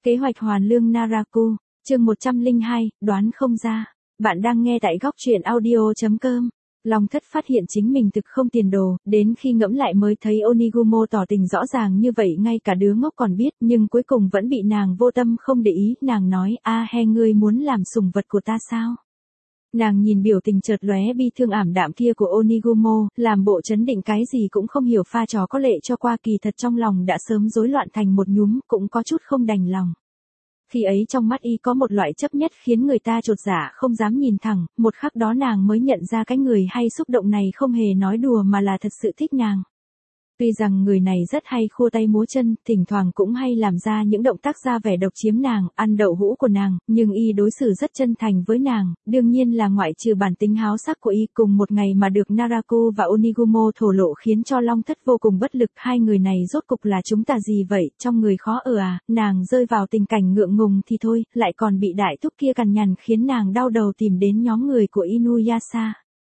Kế hoạch hoàn lương Naraku, chương 102, đoán không ra. Bạn đang nghe tại góc truyện audio.com. Long Thất phát hiện chính mình thực không tiền đồ, đến khi ngẫm lại mới thấy Onigumo tỏ tình rõ ràng như vậy ngay cả đứa ngốc còn biết, nhưng cuối cùng vẫn bị nàng vô tâm không để ý. Nàng nói, ngươi muốn làm sủng vật của ta sao? Nàng nhìn biểu tình chợt lóe bi thương ảm đạm kia của Onigumo, làm bộ trấn định cái gì cũng không hiểu pha trò có lệ cho qua, kỳ thật trong lòng đã sớm rối loạn thành một nhúm, cũng có chút không đành lòng. Khi ấy trong mắt y có một loại chấp nhất khiến người ta chột dạ không dám nhìn thẳng, một khắc đó nàng mới nhận ra cái người hay xúc động này không hề nói đùa mà là thật sự thích nàng. Tuy rằng người này rất hay khua tay múa chân, thỉnh thoảng cũng hay làm ra những động tác ra vẻ độc chiếm nàng, ăn đậu hũ của nàng, nhưng y đối xử rất chân thành với nàng, đương nhiên là ngoại trừ bản tính háo sắc của y. Cùng một ngày mà được Naraku và Onigumo thổ lộ khiến cho Long Thất vô cùng bất lực. Hai người này rốt cục là chúng ta gì vậy, trong người khó ở nàng rơi vào tình cảnh ngượng ngùng thì thôi, lại còn bị đại thúc kia cằn nhằn khiến nàng đau đầu tìm đến nhóm người của Inuyasha.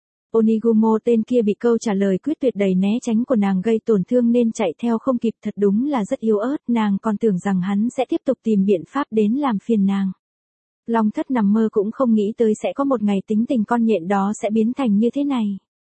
Onigumo tên kia bị câu trả lời quyết tuyệt đầy né tránh của nàng gây tổn thương nên chạy theo không kịp, thật đúng là rất yếu ớt, nàng còn tưởng rằng hắn sẽ tiếp tục tìm biện pháp đến làm phiền nàng. Long Thất nằm mơ cũng không nghĩ tới sẽ có một ngày tính tình con nhện đó sẽ biến thành như thế này.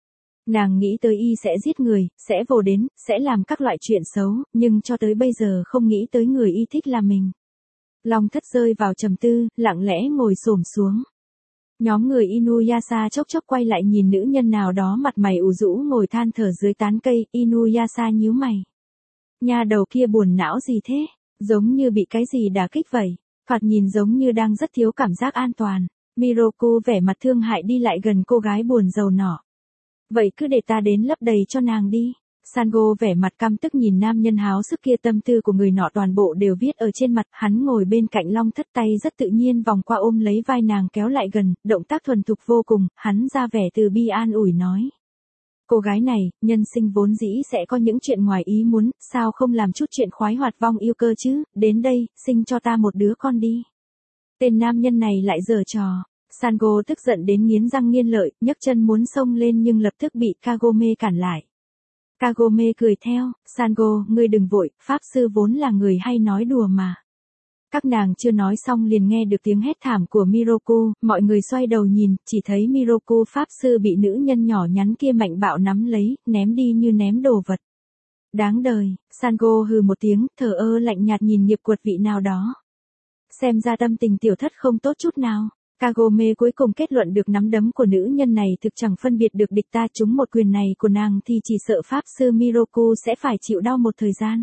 Nàng nghĩ tới y sẽ giết người, sẽ vồ đến, sẽ làm các loại chuyện xấu, nhưng cho tới bây giờ không nghĩ tới người y thích là mình. Long Thất rơi vào trầm tư, lặng lẽ ngồi xổm xuống. Nhóm người Inuyasha chốc chốc quay lại nhìn nữ nhân nào đó mặt mày ủ rũ ngồi than thở dưới tán cây. Inuyasha nhíu mày. Nhà đầu kia buồn não gì thế? Giống như bị cái gì đả kích vậy. Thoạt nhìn giống như đang rất thiếu cảm giác an toàn. Miroku vẻ mặt thương hại đi lại gần cô gái buồn rầu nọ. Vậy cứ để ta đến lấp đầy cho nàng đi. Sango vẻ mặt căm tức nhìn nam nhân háo sức kia, tâm tư của người nọ toàn bộ đều viết ở trên mặt. Hắn ngồi bên cạnh Long Thất, tay rất tự nhiên vòng qua ôm lấy vai nàng kéo lại gần, động tác thuần thục vô cùng. Hắn ra vẻ từ bi an ủi nói. Cô gái này, nhân sinh vốn dĩ sẽ có những chuyện ngoài ý muốn, sao không làm chút chuyện khoái hoạt vong yêu cơ chứ, đến đây, sinh cho ta một đứa con đi. Tên nam nhân này lại giở trò. Sango tức giận đến nghiến răng nghiến lợi, nhấc chân muốn xông lên nhưng lập tức bị Kagome cản lại. Kagome cười theo, Sango, ngươi đừng vội, pháp sư vốn là người hay nói đùa mà. Các nàng chưa nói xong liền nghe được tiếng hét thảm của Miroku, mọi người xoay đầu nhìn, chỉ thấy Miroku pháp sư bị nữ nhân nhỏ nhắn kia mạnh bạo nắm lấy, ném đi như ném đồ vật. Đáng đời, Sango hừ một tiếng, thờ ơ lạnh nhạt nhìn nghiệp quật vị nào đó. Xem ra tâm tình tiểu thất không tốt chút nào. Kagome cuối cùng kết luận được nắm đấm của nữ nhân này thực chẳng phân biệt được địch ta, trúng một quyền này của nàng thì chỉ sợ pháp sư Miroku sẽ phải chịu đau một thời gian.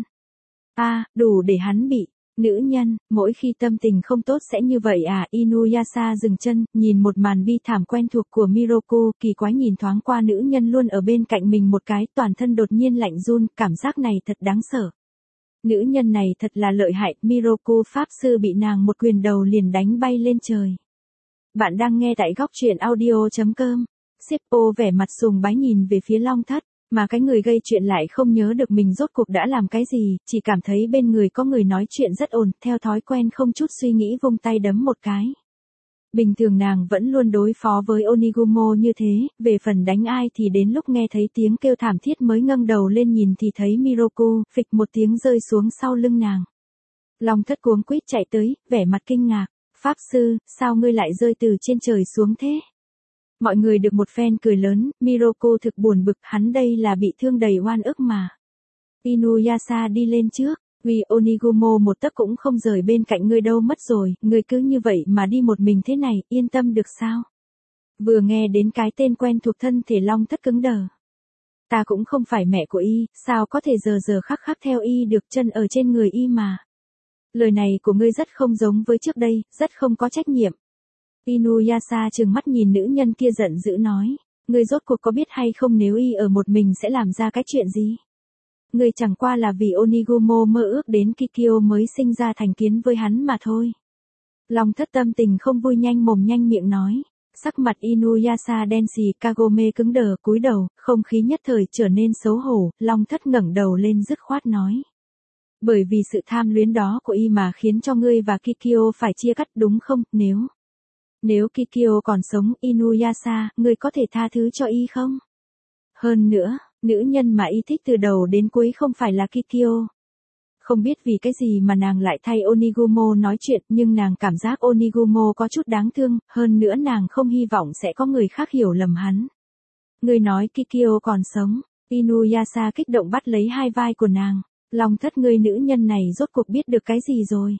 Đủ để hắn bị. Nữ nhân, mỗi khi tâm tình không tốt sẽ như vậy Inuyasha dừng chân, nhìn một màn bi thảm quen thuộc của Miroku, kỳ quái nhìn thoáng qua nữ nhân luôn ở bên cạnh mình một cái, toàn thân đột nhiên lạnh run, cảm giác này thật đáng sợ. Nữ nhân này thật là lợi hại, Miroku pháp sư bị nàng một quyền đầu liền đánh bay lên trời. Bạn đang nghe tại góc truyện audio.com. Sippo vẻ mặt sùng bái nhìn về phía Long Thất, mà cái người gây chuyện lại không nhớ được mình rốt cuộc đã làm cái gì, chỉ cảm thấy bên người có người nói chuyện rất ồn, theo thói quen không chút suy nghĩ vung tay đấm một cái. Bình thường nàng vẫn luôn đối phó với Onigumo như thế, về phần đánh ai thì đến lúc nghe thấy tiếng kêu thảm thiết mới ngẩng đầu lên nhìn thì thấy Miroku, phịch một tiếng rơi xuống sau lưng nàng. Long Thất cuống quýt chạy tới, vẻ mặt kinh ngạc. Pháp sư, sao ngươi lại rơi từ trên trời xuống thế? Mọi người được một phen cười lớn, Miroku thực buồn bực, hắn đây là bị thương đầy oan ức mà. Inuyasha đi lên trước, vì Onigumo một tấc cũng không rời bên cạnh ngươi đâu mất rồi, ngươi cứ như vậy mà đi một mình thế này, yên tâm được sao? Vừa nghe đến cái tên quen thuộc thân thể Long Thất cứng đờ. Ta cũng không phải mẹ của y, sao có thể giờ khắc khắc theo y được, chân ở trên người y mà. Lời này của ngươi rất không giống với trước đây, rất không có trách nhiệm. Inuyasha trừng mắt nhìn nữ nhân kia giận dữ nói. Ngươi rốt cuộc có biết hay không nếu y ở một mình sẽ làm ra cái chuyện gì? Ngươi chẳng qua là vì Onigumo mơ ước đến Kikyo mới sinh ra thành kiến với hắn mà thôi. Long Thất tâm tình không vui nhanh mồm nhanh miệng nói. Sắc mặt Inuyasha đen xì, Kagome cứng đờ cúi đầu, không khí nhất thời trở nên xấu hổ. Long Thất ngẩng đầu lên dứt khoát nói. Bởi vì sự tham luyến đó của y mà khiến cho ngươi và Kikyo phải chia cắt đúng không? Nếu Kikyo còn sống, Inuyasha, ngươi có thể tha thứ cho y không? Hơn nữa, nữ nhân mà y thích từ đầu đến cuối không phải là Kikyo. Không biết vì cái gì mà nàng lại thay Onigumo nói chuyện, nhưng nàng cảm giác Onigumo có chút đáng thương, hơn nữa nàng không hy vọng sẽ có người khác hiểu lầm hắn. Ngươi nói Kikyo còn sống, Inuyasha kích động bắt lấy hai vai của nàng. Long thất, ngươi nữ nhân này rốt cuộc biết được cái gì rồi?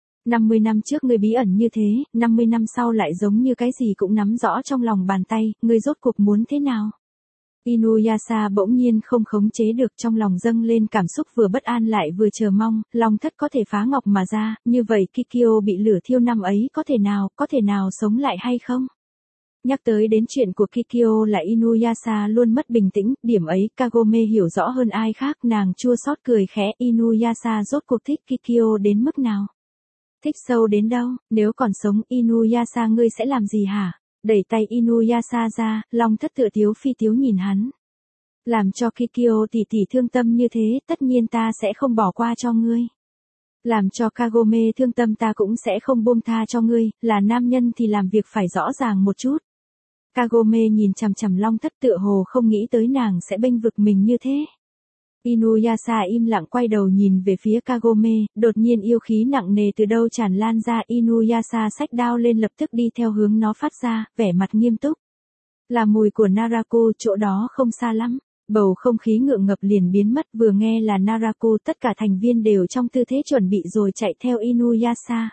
50 năm trước ngươi bí ẩn như thế, 50 năm sau lại giống như cái gì cũng nắm rõ trong lòng bàn tay, ngươi rốt cuộc muốn thế nào? Inuyasha bỗng nhiên không khống chế được, trong lòng dâng lên cảm xúc vừa bất an lại vừa chờ mong, Long thất có thể phá ngọc mà ra, như vậy Kikyo bị lửa thiêu năm ấy có thể nào sống lại hay không? Nhắc tới đến chuyện của Kikyo là Inuyasha luôn mất bình tĩnh, điểm ấy Kagome hiểu rõ hơn ai khác, nàng chua xót cười khẽ, Inuyasha rốt cuộc thích Kikyo đến mức nào? Thích sâu đến đâu, nếu còn sống Inuyasha ngươi sẽ làm gì hả? Đẩy tay Inuyasha ra, Long thất tựa tiếu phi tiếu nhìn hắn. Làm cho Kikyo tỷ tỷ thương tâm như thế, tất nhiên ta sẽ không bỏ qua cho ngươi. Làm cho Kagome thương tâm ta cũng sẽ không buông tha cho ngươi, là nam nhân thì làm việc phải rõ ràng một chút. Kagome nhìn chằm chằm Long thất tựa hồ không nghĩ tới nàng sẽ bênh vực mình như thế. Inuyasha im lặng quay đầu nhìn về phía Kagome, đột nhiên yêu khí nặng nề từ đâu tràn lan ra, Inuyasha xách đao lên lập tức đi theo hướng nó phát ra, vẻ mặt nghiêm túc. Là mùi của Naraku, chỗ đó không xa lắm. Bầu không khí ngượng ngập liền biến mất, vừa nghe là Naraku tất cả thành viên đều trong tư thế chuẩn bị rồi chạy theo Inuyasha.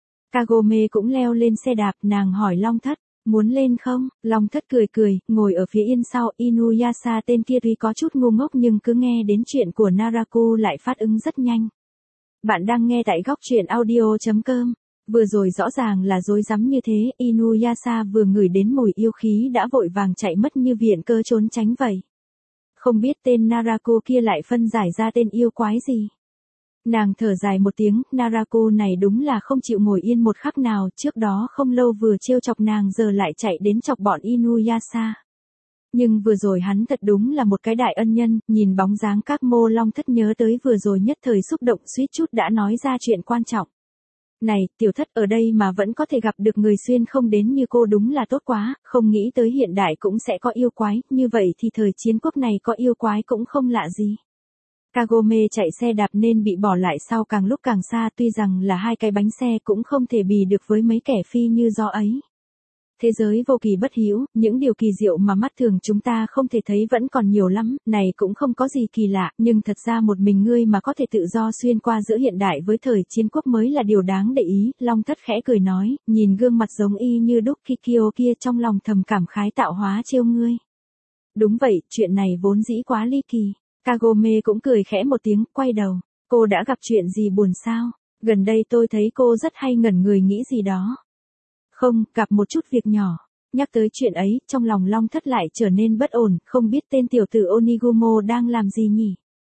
Kagome cũng leo lên xe đạp, nàng hỏi Long thất, muốn lên không? Long thất cười, ngồi ở phía yên sau. Inuyasha tên kia tuy có chút ngu ngốc nhưng cứ nghe đến chuyện của Naraku lại phát ứng rất nhanh. Bạn đang nghe tại góc truyện audio.com. Vừa rồi rõ ràng là dối rắm như thế, Inuyasha vừa ngửi đến mùi yêu khí đã vội vàng chạy mất như viện cơ trốn tránh vậy. Không biết tên Naraku kia lại phân giải ra tên yêu quái gì. Nàng thở dài một tiếng, Naraku này đúng là không chịu ngồi yên một khắc nào, trước đó không lâu vừa trêu chọc nàng giờ lại chạy đến chọc bọn Inuyasha. Nhưng vừa rồi hắn thật đúng là một cái đại ân nhân, nhìn bóng dáng các mô Long thất nhớ tới vừa rồi nhất thời xúc động suýt chút đã nói ra chuyện quan trọng. Này, tiểu thất ở đây mà vẫn có thể gặp được người xuyên không đến như cô đúng là tốt quá, không nghĩ tới hiện đại cũng sẽ có yêu quái, như vậy thì thời chiến quốc này có yêu quái cũng không lạ gì. Kagome chạy xe đạp nên bị bỏ lại sau càng lúc càng xa, tuy rằng là hai cái bánh xe cũng không thể bì được với mấy kẻ phi như gió ấy. Thế giới vô kỳ bất hữu, những điều kỳ diệu mà mắt thường chúng ta không thể thấy vẫn còn nhiều lắm, này cũng không có gì kỳ lạ, nhưng thật ra một mình ngươi mà có thể tự do xuyên qua giữa hiện đại với thời chiến quốc mới là điều đáng để ý. Long thất khẽ cười nói, nhìn gương mặt giống y như đúc Kikyo kia trong lòng thầm cảm khái tạo hóa trêu ngươi. Đúng vậy, chuyện này vốn dĩ quá ly kỳ. Kagome cũng cười khẽ một tiếng, quay đầu, cô đã gặp chuyện gì buồn sao? Gần đây tôi thấy cô rất hay ngẩn người nghĩ gì đó. Không, gặp một chút việc nhỏ. Nhắc tới chuyện ấy, trong lòng Long thất lại trở nên bất ổn, không biết tên tiểu tử Onigumo đang làm gì nhỉ?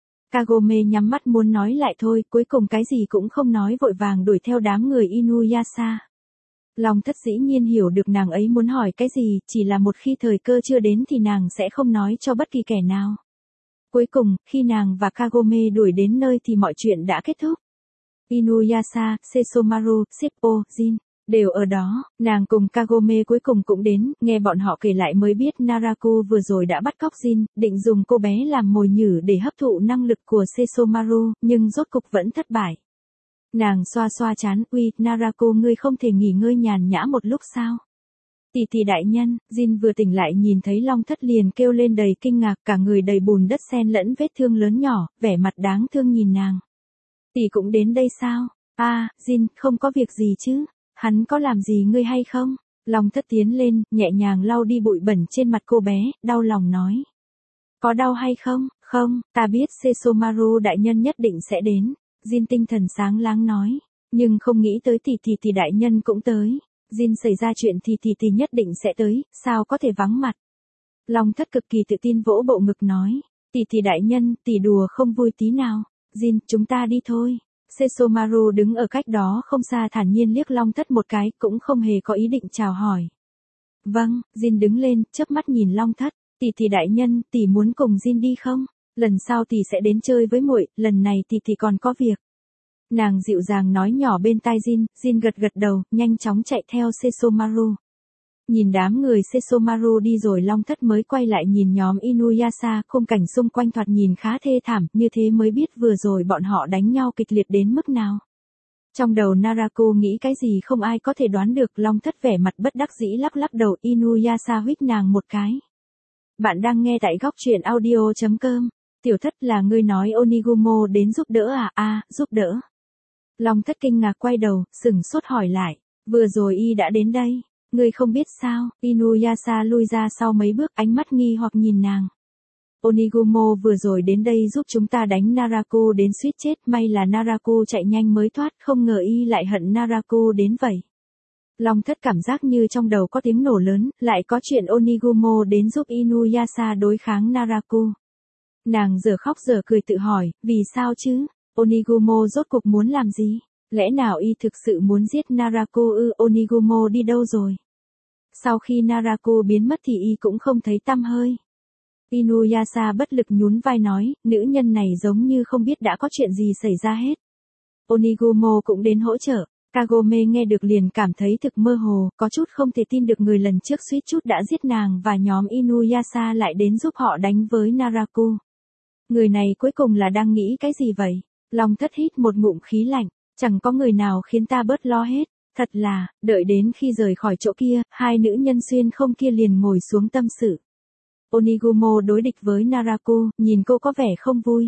Kagome nhắm mắt muốn nói lại thôi, cuối cùng cái gì cũng không nói vội vàng đuổi theo đám người Inuyasha. Long thất dĩ nhiên hiểu được nàng ấy muốn hỏi cái gì, chỉ là một khi thời cơ chưa đến thì nàng sẽ không nói cho bất kỳ kẻ nào. Cuối cùng, khi nàng và Kagome đuổi đến nơi thì mọi chuyện đã kết thúc. Inuyasha, Sesomaru, Shippo, Jin đều ở đó, nàng cùng Kagome cuối cùng cũng đến, nghe bọn họ kể lại mới biết Naraku vừa rồi đã bắt cóc Jin, định dùng cô bé làm mồi nhử để hấp thụ năng lực của Sesomaru, nhưng rốt cục vẫn thất bại. Nàng xoa xoa trán, uy, Naraku ngươi không thể nghỉ ngơi nhàn nhã một lúc sao? Tỷ đại nhân, Jin vừa tỉnh lại nhìn thấy Long thất liền kêu lên đầy kinh ngạc, cả người đầy bùn đất xen lẫn vết thương lớn nhỏ, vẻ mặt đáng thương nhìn nàng. Tỷ cũng đến đây sao? Jin, không có việc gì chứ? Hắn có làm gì ngươi hay không? Long thất tiến lên, nhẹ nhàng lau đi bụi bẩn trên mặt cô bé, đau lòng nói. Có đau hay không? Không, ta biết Sesomaru đại nhân nhất định sẽ đến. Jin tinh thần sáng láng nói. Nhưng không nghĩ tới tỷ đại nhân cũng tới. Jin xảy ra chuyện thì tỷ nhất định sẽ tới, sao có thể vắng mặt. Long thất cực kỳ tự tin vỗ bộ ngực nói. Tỷ đại nhân, tỷ đùa không vui tí nào. Jin, chúng ta đi thôi. Sesomaru đứng ở cách đó không xa thản nhiên liếc Long thất một cái, cũng không hề có ý định chào hỏi. Vâng, Jin đứng lên, chớp mắt nhìn Long thất. Tỷ đại nhân, tỷ muốn cùng Jin đi không? Lần sau tỷ sẽ đến chơi với muội, lần này tỷ còn có việc. Nàng dịu dàng nói nhỏ bên tai Jin, Jin gật đầu, nhanh chóng chạy theo Sesomaru. Nhìn đám người Sesomaru đi rồi Long Thất mới quay lại nhìn nhóm Inuyasha, khung cảnh xung quanh thoạt nhìn khá thê thảm, như thế mới biết vừa rồi bọn họ đánh nhau kịch liệt đến mức nào. Trong đầu Naraku nghĩ cái gì không ai có thể đoán được, Long Thất vẻ mặt bất đắc dĩ lắc lắc đầu. Inuyasha huých nàng một cái. Bạn đang nghe tại góc truyện audio.com. Tiểu Thất, là ngươi nói Onigumo đến giúp đỡ à? À, giúp đỡ. Long Thất kinh ngạc quay đầu, sửng sốt hỏi lại. Vừa rồi y đã đến đây. Ngươi không biết sao? Inuyasha lui ra sau mấy bước, ánh mắt nghi hoặc nhìn nàng. Onigumo vừa rồi đến đây giúp chúng ta đánh Naraku đến suýt chết, may là Naraku chạy nhanh mới thoát, không ngờ y lại hận Naraku đến vậy. Long Thất cảm giác như trong đầu có tiếng nổ lớn, lại có chuyện Onigumo đến giúp Inuyasha đối kháng Naraku. Nàng giờ khóc giờ cười tự hỏi, vì sao chứ? Onigumo rốt cuộc muốn làm gì? Lẽ nào y thực sự muốn giết Naraku ư? Onigumo đi đâu rồi? Sau khi Naraku biến mất thì y cũng không thấy tăm hơi. Inuyasha bất lực nhún vai nói, nữ nhân này giống như không biết đã có chuyện gì xảy ra hết. Onigumo cũng đến hỗ trợ. Kagome nghe được liền cảm thấy thực mơ hồ, có chút không thể tin được người lần trước suýt chút đã giết nàng và nhóm Inuyasha lại đến giúp họ đánh với Naraku. Người này cuối cùng là đang nghĩ cái gì vậy? Long Thất hít một ngụm khí lạnh, chẳng có người nào khiến ta bớt lo hết. Thật là, đợi đến khi rời khỏi chỗ kia, hai nữ nhân xuyên không kia liền ngồi xuống tâm sự. Onigumo đối địch với Naraku, nhìn cô có vẻ không vui.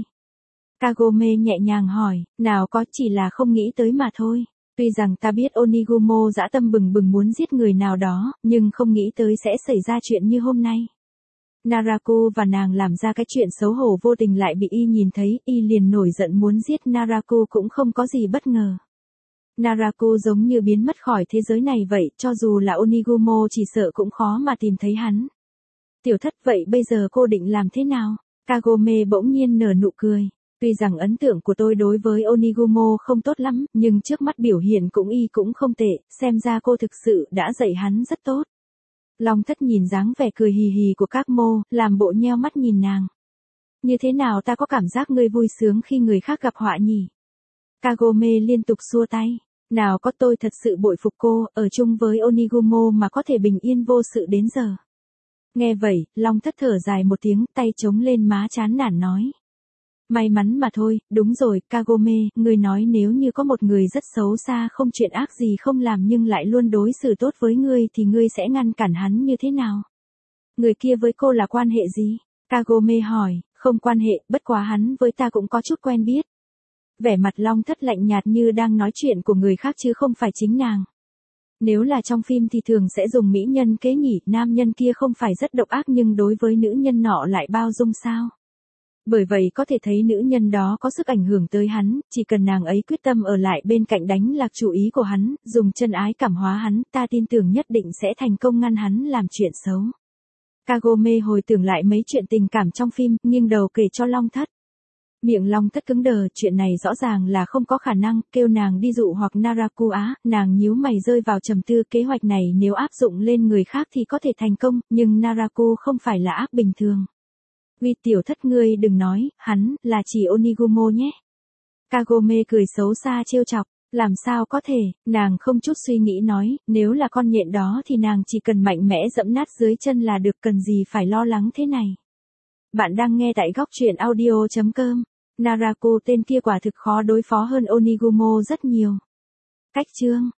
Kagome nhẹ nhàng hỏi, nào có, chỉ là không nghĩ tới mà thôi. Tuy rằng ta biết Onigumo dã tâm bừng bừng muốn giết người nào đó, nhưng không nghĩ tới sẽ xảy ra chuyện như hôm nay. Naraku và nàng làm ra cái chuyện xấu hổ vô tình lại bị y nhìn thấy, y liền nổi giận muốn giết Naraku cũng không có gì bất ngờ. Naraku giống như biến mất khỏi thế giới này vậy, cho dù là Onigumo chỉ sợ cũng khó mà tìm thấy hắn. Tiểu Thất, vậy bây giờ cô định làm thế nào? Kagome bỗng nhiên nở nụ cười. Tuy rằng ấn tượng của tôi đối với Onigumo không tốt lắm, nhưng trước mắt biểu hiện cũng không tệ, xem ra cô thực sự đã dạy hắn rất tốt. Long Thất nhìn dáng vẻ cười hì hì của Kagmo, làm bộ nheo mắt nhìn nàng. Như thế nào ta có cảm giác ngươi vui sướng khi người khác gặp họa nhỉ? Kagome liên tục xua tay. Nào có, tôi thật sự bội phục cô, ở chung với Onigumo mà có thể bình yên vô sự đến giờ. Nghe vậy, Long Thất thở dài một tiếng, tay chống lên má chán nản nói. May mắn mà thôi, đúng rồi, Kagome, người nói nếu như có một người rất xấu xa không chuyện ác gì không làm nhưng lại luôn đối xử tốt với ngươi thì ngươi sẽ ngăn cản hắn như thế nào? Người kia với cô là quan hệ gì? Kagome hỏi, không quan hệ, bất quá hắn với ta cũng có chút quen biết. Vẻ mặt Long Thất lạnh nhạt như đang nói chuyện của người khác chứ không phải chính nàng. Nếu là trong phim thì thường sẽ dùng mỹ nhân kế nhỉ, nam nhân kia không phải rất độc ác nhưng đối với nữ nhân nọ lại bao dung sao? Bởi vậy có thể thấy nữ nhân đó có sức ảnh hưởng tới hắn, chỉ cần nàng ấy quyết tâm ở lại bên cạnh đánh lạc chủ ý của hắn, dùng chân ái cảm hóa hắn, ta tin tưởng nhất định sẽ thành công ngăn hắn làm chuyện xấu. Kagome hồi tưởng lại mấy chuyện tình cảm trong phim, nghiêng đầu kể cho Long Thất. Miệng Long Thất cứng đờ, chuyện này rõ ràng là không có khả năng, kêu nàng đi dụ hoặc Naraku á, nàng nhíu mày rơi vào trầm tư, kế hoạch này nếu áp dụng lên người khác thì có thể thành công, nhưng Naraku không phải là ác bình thường. Vì Tiểu Thất, ngươi đừng nói, hắn, là chỉ Onigumo nhé. Kagome cười xấu xa trêu chọc, làm sao có thể, nàng không chút suy nghĩ nói, nếu là con nhện đó thì nàng chỉ cần mạnh mẽ dẫm nát dưới chân là được, cần gì phải lo lắng thế này. Bạn đang nghe tại góc truyện audio.com. Naraku tên kia quả thực khó đối phó hơn Onigumo rất nhiều. Cách chương